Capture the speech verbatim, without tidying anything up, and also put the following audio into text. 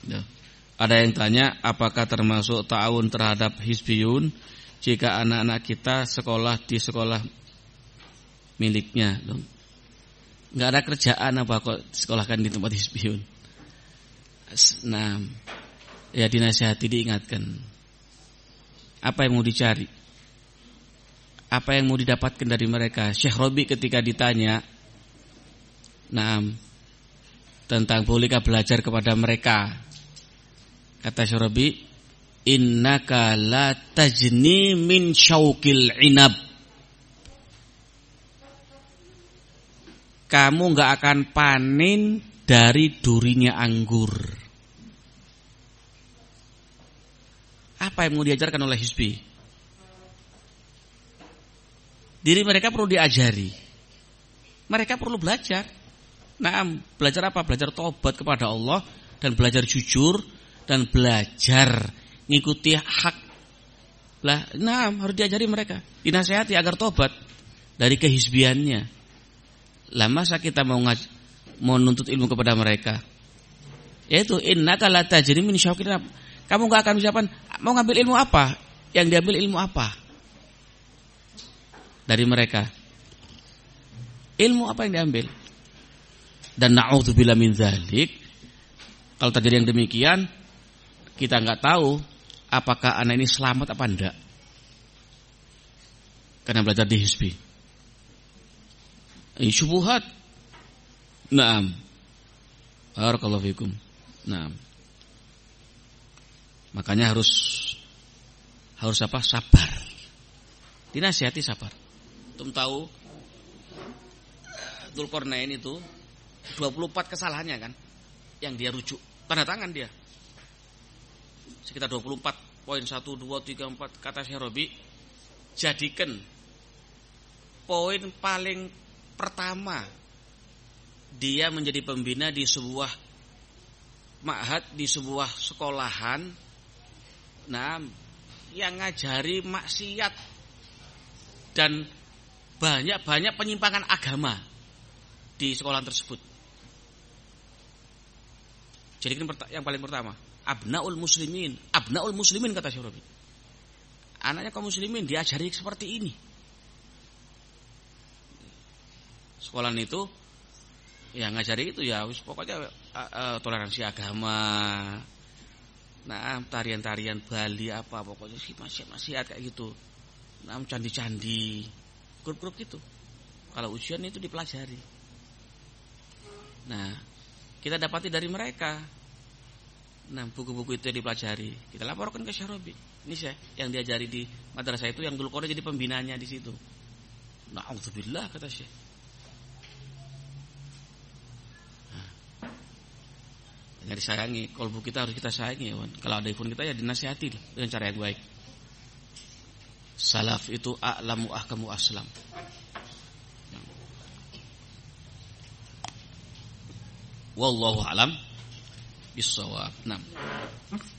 Ya. Ada yang tanya, apakah termasuk ta'awun terhadap hizbiyun jika anak-anak kita sekolah di sekolah miliknya? Enggak ada kerjaan apa kok sekolahkan di tempat hizbiyun? Nah, ya dinasihati, diingatkan. Apa yang mau dicari? Apa yang mau didapatkan dari mereka? Syekh Robi ketika ditanya, nah, tentang bolehkah belajar kepada mereka, kata Syekh Robi, innaka la tajni min syauqil inab. Kamu enggak akan panen dari durinya anggur. Apa yang mau diajarkan oleh hizbi? Diri mereka perlu diajari. Mereka perlu belajar. Nah, belajar apa? Belajar tobat kepada Allah dan belajar jujur dan belajar ngikuti hak. Lah, nah, harus diajari mereka, dinasihati agar tobat dari kehizbiannya. Lah, masa kita mau ngaj- mau nuntut ilmu kepada mereka? Yaitu innaka la tajri min syauqin. Kamu enggak akan bisa mau ngambil ilmu apa? Yang diambil ilmu apa? Dari mereka. Ilmu apa yang diambil? Dan na'udzubillah min dzalik. Kalau terjadi yang demikian, kita enggak tahu apakah anak ini selamat apa enggak. Karena belajar di hizbi. Ini syubhat. Naam. Barakallahu fikum. Naam. Makanya harus harus apa? Sabar. Dinasihati sabar. Antum tahu Dzulqarnain itu dua puluh empat kesalahannya kan yang dia rujuk, tanda tangan dia. Sekitar dua puluh empat poin satu dua tiga empat kata Syekh Robi, jadikan poin paling pertama dia menjadi pembina di sebuah ma'had, di sebuah sekolahan, nah, yang ngajari maksiat dan banyak-banyak penyimpangan agama di sekolah tersebut. Jadi yang paling pertama, abnaul muslimin, abnaul muslimin kata Syekh Robi. Anaknya kaum muslimin diajari seperti ini. Sekolah itu yang ngajari itu ya wis pokoknya uh, uh, toleransi agama. Nah, tarian-tarian Bali apa pokoknya sih maksiat-maksiat kayak gitu. Nah, candi-candi, grup-grup gitu. Kalau ujian itu dipelajari. Nah, kita dapati dari mereka. Nah, buku-buku itu dipelajari. Kita laporkan ke Syekh Robi. Ini Syekh yang diajari di madrasah itu yang Dzulqarnain jadi pembinanya di situ. Na'udzubillah kata Syekh. Nah, disayangi, kolbu kita harus kita sayangi ya, wan. Kalau ada iPhone kita ya dinasihati dengan cara yang baik. Salaf itu a'lamu ahkamu aslam. Wallahu a'lam bissawab. Nah.